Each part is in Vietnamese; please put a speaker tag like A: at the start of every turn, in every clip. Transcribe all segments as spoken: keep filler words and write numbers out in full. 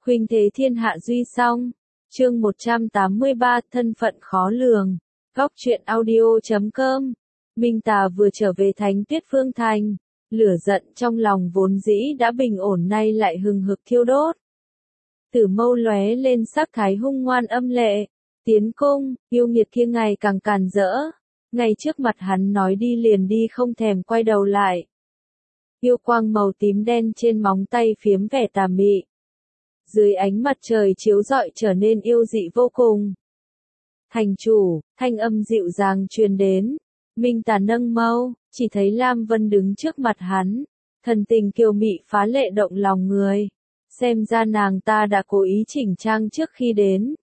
A: Khuynh thế thiên hạ duy song. Chương một trăm tám mươi ba, thân phận khó lường. Góc truyện audio chấm com. Minh Tà vừa trở về Thánh Tuyết Phương Thành, lửa giận trong lòng vốn dĩ đã bình ổn nay lại hừng hực thiêu đốt. Tử mâu lóe lên sắc thái hung ngoan âm lệ, tiến cung, yêu nghiệt kia ngày càng càn rỡ, ngay trước mặt hắn nói đi liền đi không thèm quay đầu lại. Yêu quang màu tím đen trên móng tay phiếm vẻ tà mị. Dưới ánh mặt trời chiếu rọi trở nên yêu dị vô cùng. Thành chủ, thanh âm dịu dàng truyền đến. Minh Tà nâng mâu, chỉ thấy Lam Vân đứng trước mặt hắn. Thần tình kiều mị phá lệ động lòng người. Xem ra nàng ta đã cố ý chỉnh trang trước khi đến.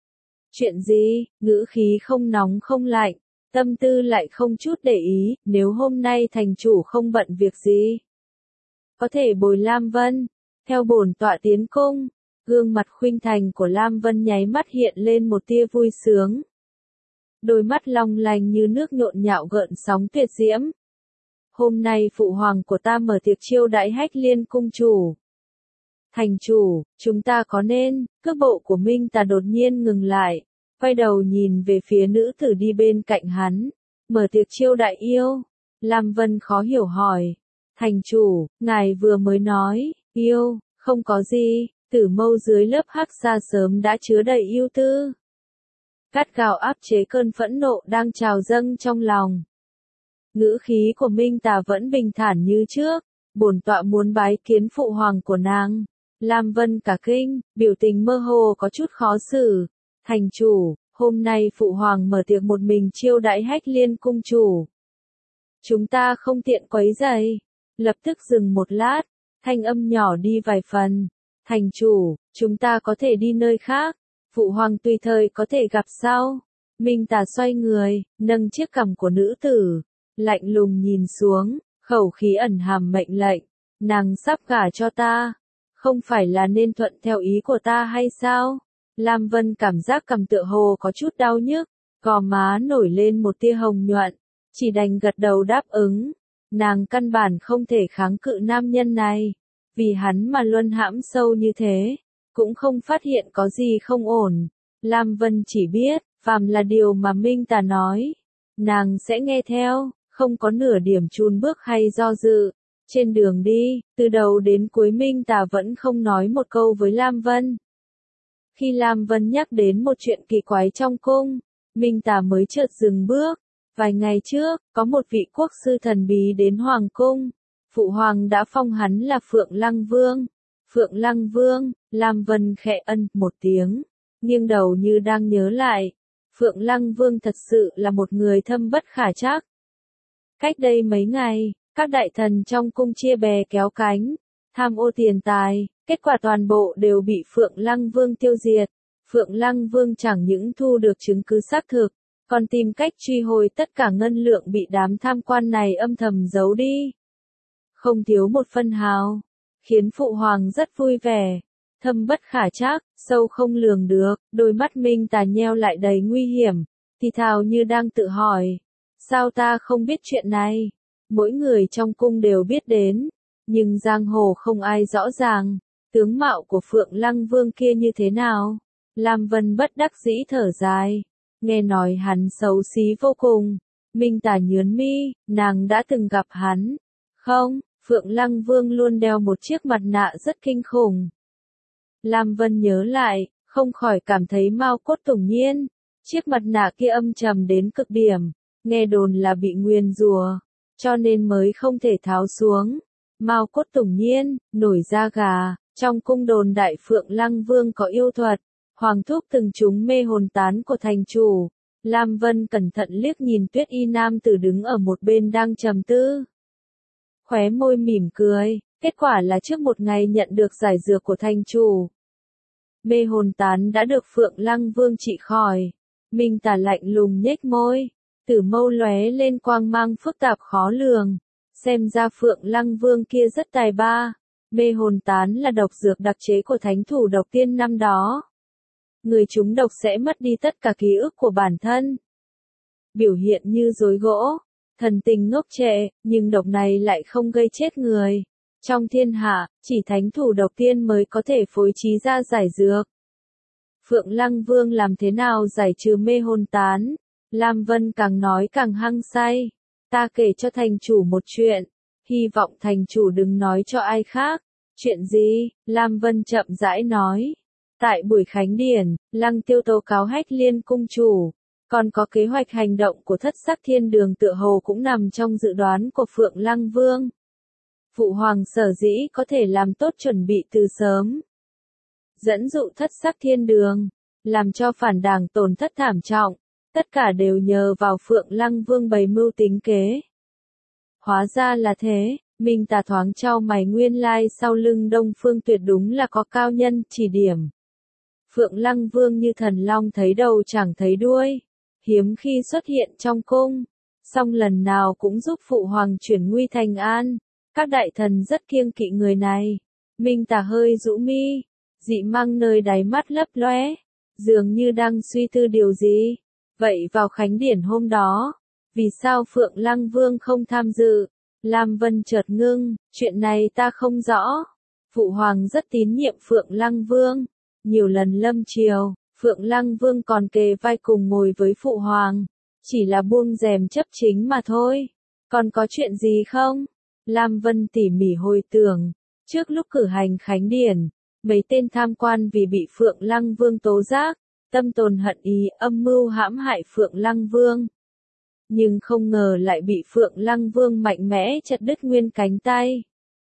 A: Chuyện gì, ngữ khí không nóng không lạnh, tâm tư lại không chút để ý, nếu hôm nay thành chủ không bận việc gì. Có thể bồi Lam Vân, theo bổn tọa tiến cung. Gương mặt khuynh thành của Lam Vân nháy mắt hiện lên một tia vui sướng. Đôi mắt long lanh như nước nhộn nhạo gợn sóng tuyệt diễm. Hôm nay phụ hoàng của ta mở tiệc chiêu đãi Hách Liên cung chủ. Thành chủ, chúng ta có nên, cước bộ của Minh Tà đột nhiên ngừng lại, quay đầu nhìn về phía nữ tử đi bên cạnh hắn. Mở tiệc chiêu đại yêu. Lam Vân khó hiểu hỏi. Thành chủ, ngài vừa mới nói, yêu, không có gì. Tử mâu dưới lớp hắc xa sớm đã chứa đầy yêu tư. Cắt gao áp chế cơn phẫn nộ đang trào dâng trong lòng. Ngữ khí của Minh Tà vẫn bình thản như trước. Bổn tọa muốn bái kiến phụ hoàng của nàng. Lam Vân cả kinh, biểu tình mơ hồ có chút khó xử. Thành chủ, hôm nay phụ hoàng mở tiệc một mình chiêu đãi Hách Liên cung chủ. Chúng ta không tiện quấy rầy. Lập tức dừng một lát, thanh âm nhỏ đi vài phần. Thành chủ, chúng ta có thể đi nơi khác, phụ hoàng tùy thời có thể gặp sau. Minh Tà xoay người, nâng chiếc cằm của nữ tử, lạnh lùng nhìn xuống, khẩu khí ẩn hàm mệnh lệnh, nàng sắp gả cho ta, không phải là nên thuận theo ý của ta hay sao? Lam Vân cảm giác cằm tựa hồ có chút đau nhức, gò má nổi lên một tia hồng nhuận, chỉ đành gật đầu đáp ứng, nàng căn bản không thể kháng cự nam nhân này. Vì hắn mà luân hãm sâu như thế, cũng không phát hiện có gì không ổn. Lam Vân chỉ biết, phàm là điều mà Minh Tà nói, nàng sẽ nghe theo, không có nửa điểm chùn bước hay do dự. Trên đường đi, từ đầu đến cuối Minh Tà vẫn không nói một câu với Lam Vân. Khi Lam Vân nhắc đến một chuyện kỳ quái trong cung, Minh Tà mới chợt dừng bước. Vài ngày trước, có một vị quốc sư thần bí đến Hoàng cung. Phụ hoàng đã phong hắn là Phượng Lăng Vương. Phượng Lăng Vương, Lam Vân khẽ ân một tiếng, nghiêng đầu như đang nhớ lại. Phượng Lăng Vương thật sự là một người thâm bất khả trắc. Cách đây mấy ngày, các đại thần trong cung chia bè kéo cánh, tham ô tiền tài, kết quả toàn bộ đều bị Phượng Lăng Vương tiêu diệt. Phượng Lăng Vương chẳng những thu được chứng cứ xác thực, còn tìm cách truy hồi tất cả ngân lượng bị đám tham quan này âm thầm giấu đi. Không thiếu một phân hào, khiến phụ hoàng rất vui vẻ. Thâm bất khả trắc, sâu không lường được, đôi mắt Minh Tà nheo lại đầy nguy hiểm, thì thào như đang tự hỏi, sao ta không biết chuyện này? Mỗi người trong cung đều biết đến, nhưng giang hồ không ai rõ ràng, tướng mạo của Phượng Lăng Vương kia như thế nào? Lam Vân bất đắc dĩ thở dài, nghe nói hắn xấu xí vô cùng. Minh Tà nhướng mi, nàng đã từng gặp hắn, không? Phượng Lăng Vương luôn đeo một chiếc mặt nạ rất kinh khủng. Lam Vân nhớ lại, không khỏi cảm thấy mau cốt tủng nhiên. Chiếc mặt nạ kia âm trầm đến cực điểm, nghe đồn là bị nguyền rủa, cho nên mới không thể tháo xuống. Mau cốt tủng nhiên, nổi da gà, trong cung đồn đại Phượng Lăng Vương có yêu thuật, hoàng thúc từng trúng mê hồn tán của thành chủ. Lam Vân cẩn thận liếc nhìn Tuyết Y nam tử đứng ở một bên đang trầm tư. Khóe môi mỉm cười, kết quả là trước một ngày nhận được giải dược của thành chủ. Mê hồn tán đã được Phượng Lăng Vương trị khỏi. Minh Tà lạnh lùng nhếch môi, tử mâu lóe lên quang mang phức tạp khó lường. Xem ra Phượng Lăng Vương kia rất tài ba. Mê hồn tán là độc dược đặc chế của thánh thủ độc tiên năm đó. Người trúng độc sẽ mất đi tất cả ký ức của bản thân. Biểu hiện như rối gỗ. Thần tình ngốc trệ, nhưng độc này lại không gây chết người. Trong thiên hạ, chỉ thánh thủ độc tiên mới có thể phối trí ra giải dược. Phượng Lăng Vương làm thế nào giải trừ mê hồn tán? Lam Vân càng nói càng hăng say. Ta kể cho thành chủ một chuyện. Hy vọng thành chủ đừng nói cho ai khác. Chuyện gì? Lam Vân chậm rãi nói. Tại buổi khánh điển, Lăng Tiêu tố cáo Hách Liên cung chủ. Còn có kế hoạch hành động của thất sắc thiên đường tựa hồ cũng nằm trong dự đoán của Phượng Lăng Vương. Phụ hoàng sở dĩ có thể làm tốt chuẩn bị từ sớm. Dẫn dụ thất sắc thiên đường, làm cho phản đảng tổn thất thảm trọng, tất cả đều nhờ vào Phượng Lăng Vương bày mưu tính kế. Hóa ra là thế, Minh Tà thoáng trao mày, nguyên lai sau lưng Đông Phương Tuyệt đúng là có cao nhân chỉ điểm. Phượng Lăng Vương như thần long thấy đầu chẳng thấy đuôi, hiếm khi xuất hiện trong cung, song lần nào cũng giúp phụ hoàng chuyển nguy thành an. Các đại thần rất kiêng kỵ người này. Minh Tà hơi rũ mi, dị mang nơi đáy mắt lấp lóe, dường như đang suy tư điều gì. Vậy vào khánh điển hôm đó, vì sao Phượng Lăng Vương không tham dự? Lam Vân chợt ngưng, chuyện này ta không rõ. Phụ hoàng rất tín nhiệm Phượng Lăng Vương. Nhiều lần lâm triều, Phượng Lăng Vương còn kề vai cùng ngồi với phụ hoàng. Chỉ là buông rèm chấp chính mà thôi. Còn có chuyện gì không? Lam Vân tỉ mỉ hồi tưởng. Trước lúc cử hành khánh điển, mấy tên tham quan vì bị Phượng Lăng Vương tố giác, tâm tồn hận ý, âm mưu hãm hại Phượng Lăng Vương. Nhưng không ngờ lại bị Phượng Lăng Vương mạnh mẽ chặt đứt nguyên cánh tay.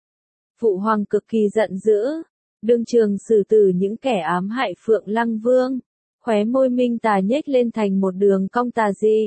A: Phụ hoàng cực kỳ giận dữ, đương trường xử tử những kẻ ám hại Phượng Lăng Vương. Khóe môi Minh Tà nhếch lên thành một đường cong tà dị.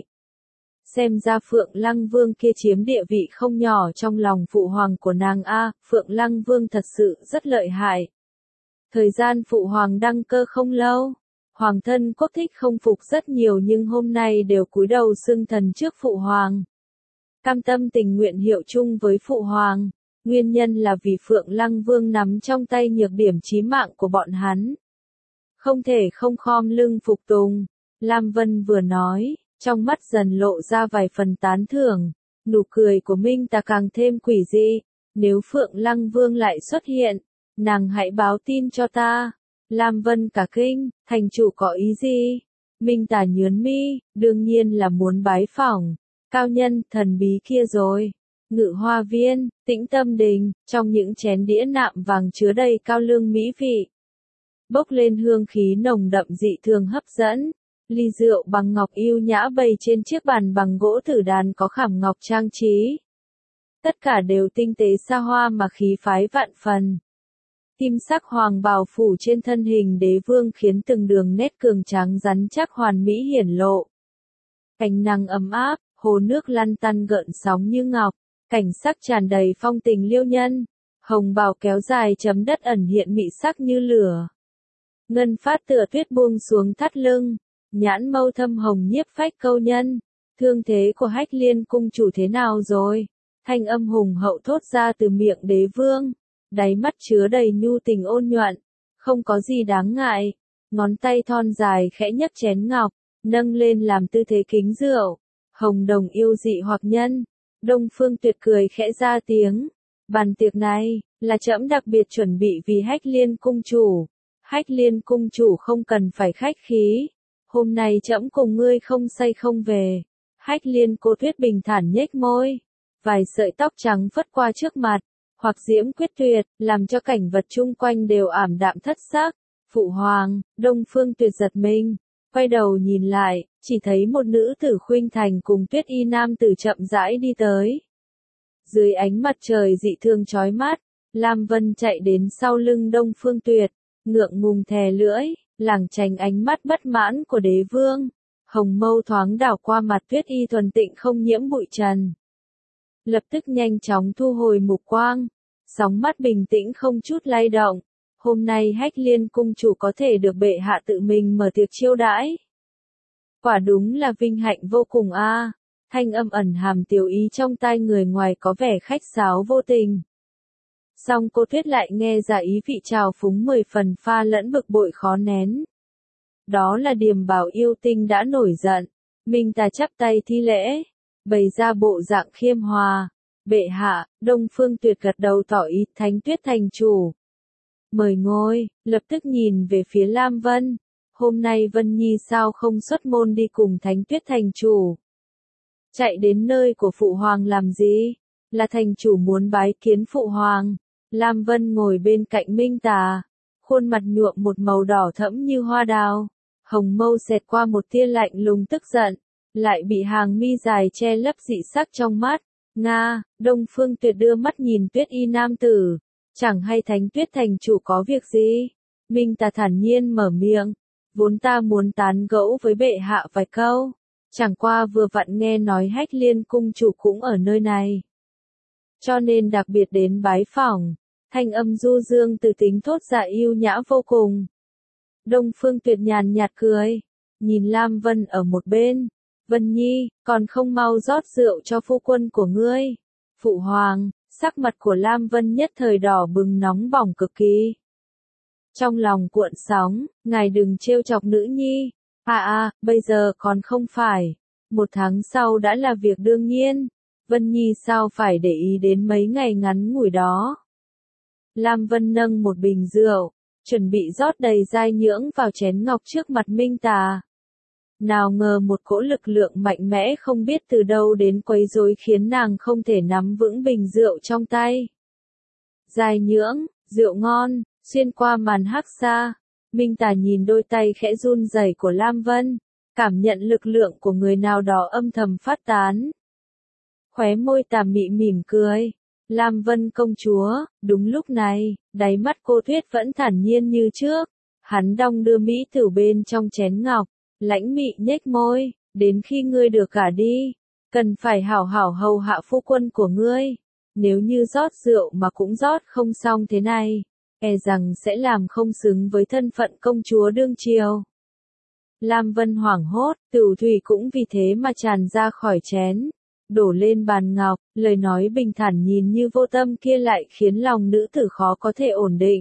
A: Xem ra Phượng Lăng Vương kia chiếm địa vị không nhỏ trong lòng phụ hoàng của nàng a, Phượng Lăng Vương thật sự rất lợi hại. Thời gian phụ hoàng đăng cơ không lâu, hoàng thân quốc thích không phục rất nhiều nhưng hôm nay đều cúi đầu xưng thần trước phụ hoàng. Cam tâm tình nguyện hiệu chung với phụ hoàng, nguyên nhân là vì Phượng Lăng Vương nắm trong tay nhược điểm chí mạng của bọn hắn. Không thể không khom lưng phục tùng, Lam Vân vừa nói. Trong mắt dần lộ ra vài phần tán thưởng, nụ cười của Minh Tà càng thêm quỷ dị. Nếu Phượng Lăng Vương lại xuất hiện, nàng hãy báo tin cho ta. Lam Vân cả kinh, thành chủ có ý gì? Minh Tà nhướng mi, đương nhiên là muốn bái phỏng cao nhân thần bí kia rồi. Ngự Hoa Viên, Tĩnh Tâm Đình, trong những chén đĩa nạm vàng chứa đầy cao lương mỹ vị, bốc lên hương khí nồng đậm dị thường hấp dẫn. Ly rượu bằng ngọc yêu nhã bày trên chiếc bàn bằng gỗ tử đàn có khảm ngọc trang trí. Tất cả đều tinh tế xa hoa mà khí phái vạn phần. Kim sắc hoàng bào phủ trên thân hình đế vương khiến từng đường nét cường tráng rắn chắc hoàn mỹ hiển lộ. Ánh nắng ấm áp, hồ nước lăn tăn gợn sóng như ngọc, cảnh sắc tràn đầy phong tình liêu nhân. Hồng bào kéo dài chấm đất ẩn hiện mị sắc như lửa. Ngân phát tựa tuyết buông xuống thắt lưng. Nhãn mâu thâm hồng nhiếp phách câu nhân. Thương thế của Hách Liên cung chủ thế nào rồi? Thanh âm hùng hậu thốt ra từ miệng đế vương. Đáy mắt chứa đầy nhu tình ôn nhuận. Không có gì đáng ngại. Ngón tay thon dài khẽ nhấc chén ngọc, nâng lên làm tư thế kính rượu. Hồng đồng yêu dị hoặc nhân. Đông Phương Tuyệt cười khẽ ra tiếng. Bàn tiệc này, là trẫm đặc biệt chuẩn bị vì Hách Liên cung chủ. Hách Liên cung chủ không cần phải khách khí. Hôm nay trẫm cùng ngươi không say không về. Hách Liên cô Tuyết bình thản nhếch môi. Vài sợi tóc trắng phất qua trước mặt. Hoặc diễm quyết tuyệt, làm cho cảnh vật chung quanh đều ảm đạm thất sắc. Phụ hoàng, Đông Phương Tuyệt giật mình. Quay đầu nhìn lại, chỉ thấy một nữ tử khuynh thành cùng Tuyết y nam tử chậm rãi đi tới. Dưới ánh mặt trời dị thường chói mắt, Lam Vân chạy đến sau lưng Đông Phương Tuyệt, ngượng ngùng thè lưỡi. Lảng tránh ánh mắt bất mãn của đế vương. Hồng mâu thoáng đảo qua mặt Tuyết y thuần tịnh không nhiễm bụi trần. Lập tức nhanh chóng thu hồi mục quang. Sóng mắt bình tĩnh không chút lay động. Hôm nay Hách Liên cung chủ có thể được bệ hạ tự mình mở tiệc chiêu đãi. Quả đúng là vinh hạnh vô cùng a. À. Thanh âm ẩn hàm tiểu ý trong tai người ngoài có vẻ khách sáo vô tình. Song cô Tuyết lại nghe ra ý vị trào phúng mười phần pha lẫn bực bội khó nén. Đó là Điềm Bảo yêu tinh đã nổi giận. Minh Tà chắp tay thi lễ, bày ra bộ dạng khiêm hòa. Bệ hạ, Đông Phương Tuyệt gật đầu tỏ ý, Thánh Tuyết thành chủ. Mời ngồi, lập tức nhìn về phía Lam Vân. Hôm nay Vân Nhi sao không xuất môn đi cùng Thánh Tuyết thành chủ? Chạy đến nơi của Phụ Hoàng làm gì? Là thành chủ muốn bái kiến Phụ Hoàng. Lam Vân ngồi bên cạnh Minh Tà. Khuôn mặt nhuộm một màu đỏ thẫm như hoa đào. Hồng mâu xẹt qua một tia lạnh lùng tức giận. Lại bị hàng mi dài che lấp dị sắc trong mắt. Nga, Đông Phương Tuyệt đưa mắt nhìn Tuyết y nam tử. Chẳng hay Thánh Tuyết thành chủ có việc gì? Minh Tà thản nhiên mở miệng. Vốn ta muốn tán gẫu với bệ hạ vài câu. Chẳng qua vừa vặn nghe nói Hách Liên cung chủ cũng ở nơi này. Cho nên đặc biệt đến bái phỏng. Thanh âm du dương từ tính thốt ra yêu nhã vô cùng. Đông Phương Tuyệt nhàn nhạt cười. Nhìn Lam Vân ở một bên. Vân Nhi, còn không mau rót rượu cho phu quân của ngươi. Phụ Hoàng, sắc mặt của Lam Vân nhất thời đỏ bừng nóng bỏng cực kỳ. Trong lòng cuộn sóng, ngài đừng trêu chọc nữ nhi. À à, bây giờ còn không phải. Một tháng sau đã là việc đương nhiên. Vân Nhi sao phải để ý đến mấy ngày ngắn ngủi đó. Lam Vân nâng một bình rượu, chuẩn bị rót đầy giai nhưỡng vào chén ngọc trước mặt Minh Tà. Nào ngờ một cỗ lực lượng mạnh mẽ không biết từ đâu đến quấy rối khiến nàng không thể nắm vững bình rượu trong tay. Giai nhưỡng, rượu ngon, xuyên qua màn hắc xa. Minh Tà nhìn đôi tay khẽ run rẩy của Lam Vân, cảm nhận lực lượng của người nào đó âm thầm phát tán. Khóe môi tà mị mỉm cười. Lam Vân công chúa, đúng lúc này, đáy mắt cô Tuyết vẫn thản nhiên như trước. Hắn đong đưa mỹ tử bên trong chén ngọc, lãnh mị nhếch môi, đến khi ngươi được gả đi, cần phải hảo hảo hầu hạ phu quân của ngươi. Nếu như rót rượu mà cũng rót không xong thế này, e rằng sẽ làm không xứng với thân phận công chúa đương triều. Lam Vân hoảng hốt, tửu thủy cũng vì thế mà tràn ra khỏi chén, đổ lên bàn ngọc, lời nói bình thản nhìn như vô tâm kia lại khiến lòng nữ tử khó có thể ổn định.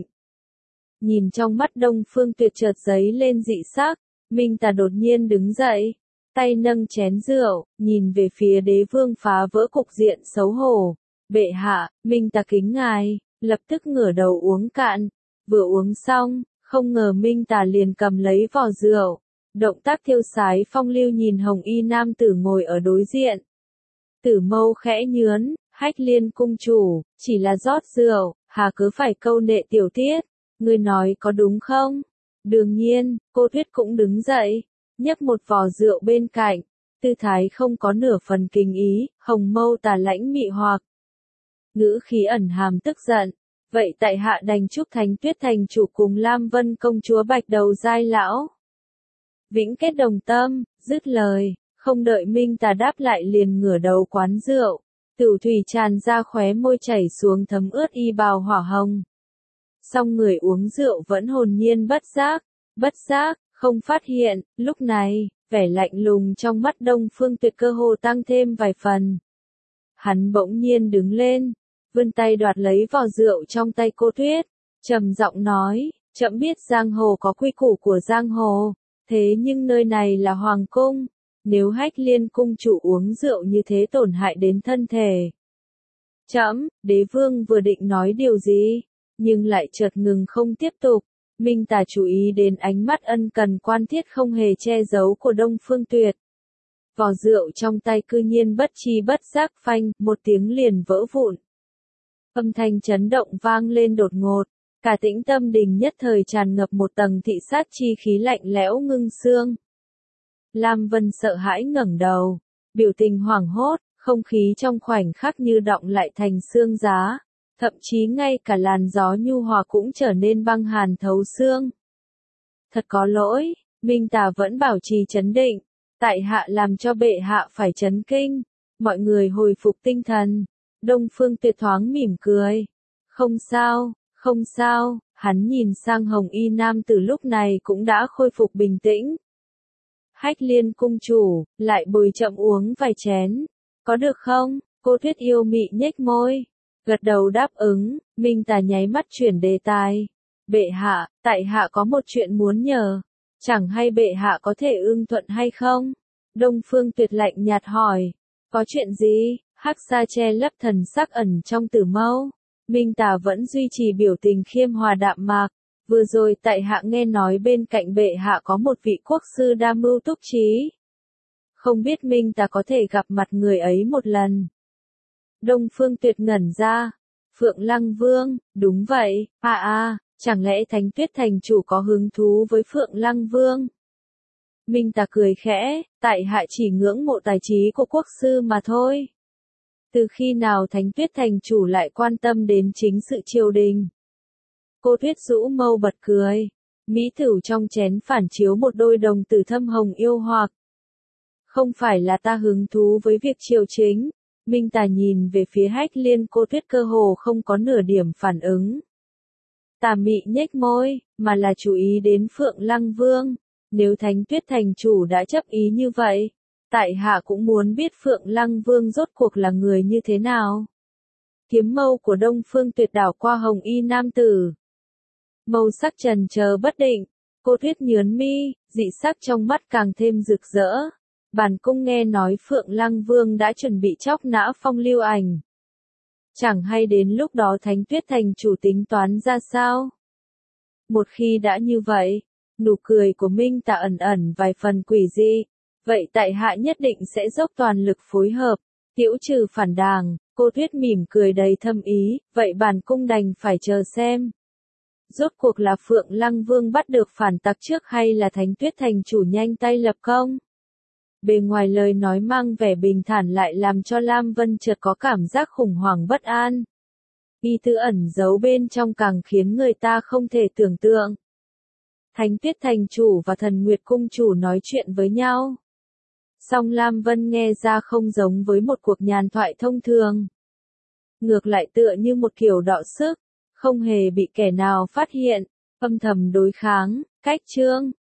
A: Nhìn trong mắt Đông Phương Tuyệt chợt giấy lên dị sắc, Minh Tà đột nhiên đứng dậy, tay nâng chén rượu, nhìn về phía đế vương phá vỡ cục diện xấu hổ. Bệ hạ, Minh Tà kính ngài, lập tức ngửa đầu uống cạn, vừa uống xong, không ngờ Minh Tà liền cầm lấy vò rượu, động tác thiêu sái phong lưu nhìn hồng y nam tử ngồi ở đối diện. Tử mâu khẽ nhướn, Hách Liên cung chủ, chỉ là rót rượu, hà cứ phải câu nệ tiểu tiết, ngươi nói có đúng không? Đương nhiên, cô Tuyết cũng đứng dậy, nhấp một vò rượu bên cạnh, tư thái không có nửa phần kinh ý, hồng mâu tà lãnh mị hoặc. Ngữ khí ẩn hàm tức giận, vậy tại hạ đành chúc Thánh Tuyết thành chủ cùng Lam Vân công chúa bạch đầu giai lão. Vĩnh kết đồng tâm, dứt lời, không đợi Minh Tà đáp lại liền ngửa đầu quán rượu, tửu thủy tràn ra khóe môi chảy xuống thấm ướt y bào hỏa hồng. Song người uống rượu vẫn hồn nhiên bất giác, bất giác, không phát hiện, lúc này, vẻ lạnh lùng trong mắt Đông Phương Tuyệt cơ hồ tăng thêm vài phần. Hắn bỗng nhiên đứng lên, vươn tay đoạt lấy vò rượu trong tay cô Tuyết, trầm giọng nói, trẫm biết giang hồ có quy củ của giang hồ, thế nhưng nơi này là hoàng cung, nếu Hách Liên cung chủ uống rượu như thế tổn hại đến thân thể. Trẫm, đế vương vừa định nói điều gì, nhưng lại chợt ngừng không tiếp tục. Minh Tà chú ý đến ánh mắt ân cần quan thiết không hề che giấu của Đông Phương Tuyệt. Vò rượu trong tay cư nhiên bất chi bất giác phanh, một tiếng liền vỡ vụn. Âm thanh chấn động vang lên đột ngột, cả tĩnh tâm đình nhất thời tràn ngập một tầng thị sát chi khí lạnh lẽo ngưng xương. Lam Vân sợ hãi ngẩng đầu, biểu tình hoảng hốt, không khí trong khoảnh khắc như đọng lại thành xương giá. Thậm chí ngay cả làn gió nhu hòa cũng trở nên băng hàn thấu xương. Thật có lỗi, Minh Tà vẫn bảo trì trấn định, tại hạ làm cho bệ hạ phải chấn kinh, mọi người hồi phục tinh thần. Đông Phương Tuyệt thoáng mỉm cười. Không sao, không sao, hắn nhìn sang hồng y nam từ lúc này cũng đã khôi phục bình tĩnh. Hách Liên cung chủ, lại bồi chậm uống vài chén, có được không? Cô Tuyết yêu mị nhếch môi. Gật đầu đáp ứng, Minh Tà nháy mắt chuyển đề tài. Bệ hạ, tại hạ có một chuyện muốn nhờ. Chẳng hay bệ hạ có thể ưng thuận hay không? Đông Phương Tuyệt lạnh nhạt hỏi. Có chuyện gì? Hắc Sa che lấp thần sắc ẩn trong tử mâu. Minh Tà vẫn duy trì biểu tình khiêm hòa đạm mạc. Vừa rồi tại hạ nghe nói bên cạnh bệ hạ có một vị quốc sư đa mưu túc trí. Không biết Minh Tà có thể gặp mặt người ấy một lần. Đông Phương Tuyệt ngẩn ra. Phượng Lăng Vương, đúng vậy, à à, chẳng lẽ Thánh Tuyết Thành chủ có hứng thú với Phượng Lăng Vương? Minh Tà cười khẽ, tại hạ chỉ ngưỡng mộ tài trí của quốc sư mà thôi. Từ khi nào Thánh Tuyết Thành chủ lại quan tâm đến chính sự triều đình? Cô Tuyết rũ mâu bật cười. Mỹ thửu trong chén phản chiếu một đôi đồng tử thâm hồng yêu hoặc. Không phải là ta hứng thú với việc triều chính. Minh Tà nhìn về phía Hách Liên, cô Tuyết cơ hồ không có nửa điểm phản ứng. Tà mị nhếch môi, mà là chú ý đến Phượng Lăng Vương. Nếu Thánh Tuyết Thành chủ đã chấp ý như vậy, tại hạ cũng muốn biết Phượng Lăng Vương rốt cuộc là người như thế nào. Kiếm mâu của Đông Phương Tuyệt đảo qua hồng y nam tử. Màu sắc trần chờ bất định, cô Tuyết nhướn mi, dị sắc trong mắt càng thêm rực rỡ. Bản cung nghe nói Phượng Lăng Vương đã chuẩn bị chóc nã Phong Lưu Ảnh. Chẳng hay đến lúc đó Thánh Tuyết Thành chủ tính toán ra sao? Một khi đã như vậy, nụ cười của Minh Tà ẩn ẩn vài phần quỷ dị. Vậy tại hạ nhất định sẽ dốc toàn lực phối hợp, tiễu trừ phản đảng. Cô Tuyết mỉm cười đầy thâm ý, vậy bản cung đành phải chờ xem. Rốt cuộc là Phượng Lăng Vương bắt được phản tặc trước hay là Thánh Tuyết Thành chủ nhanh tay lập công? Bề ngoài lời nói mang vẻ bình thản lại làm cho Lam Vân chợt có cảm giác khủng hoảng bất an. Ý tứ ẩn giấu bên trong càng khiến người ta không thể tưởng tượng. Thánh Tuyết Thành chủ và Thần Nguyệt Cung chủ nói chuyện với nhau. Song Lam Vân nghe ra không giống với một cuộc nhàn thoại thông thường. Ngược lại tựa như một kiểu đọ sức, không hề bị kẻ nào phát hiện, âm thầm đối kháng, cách trương.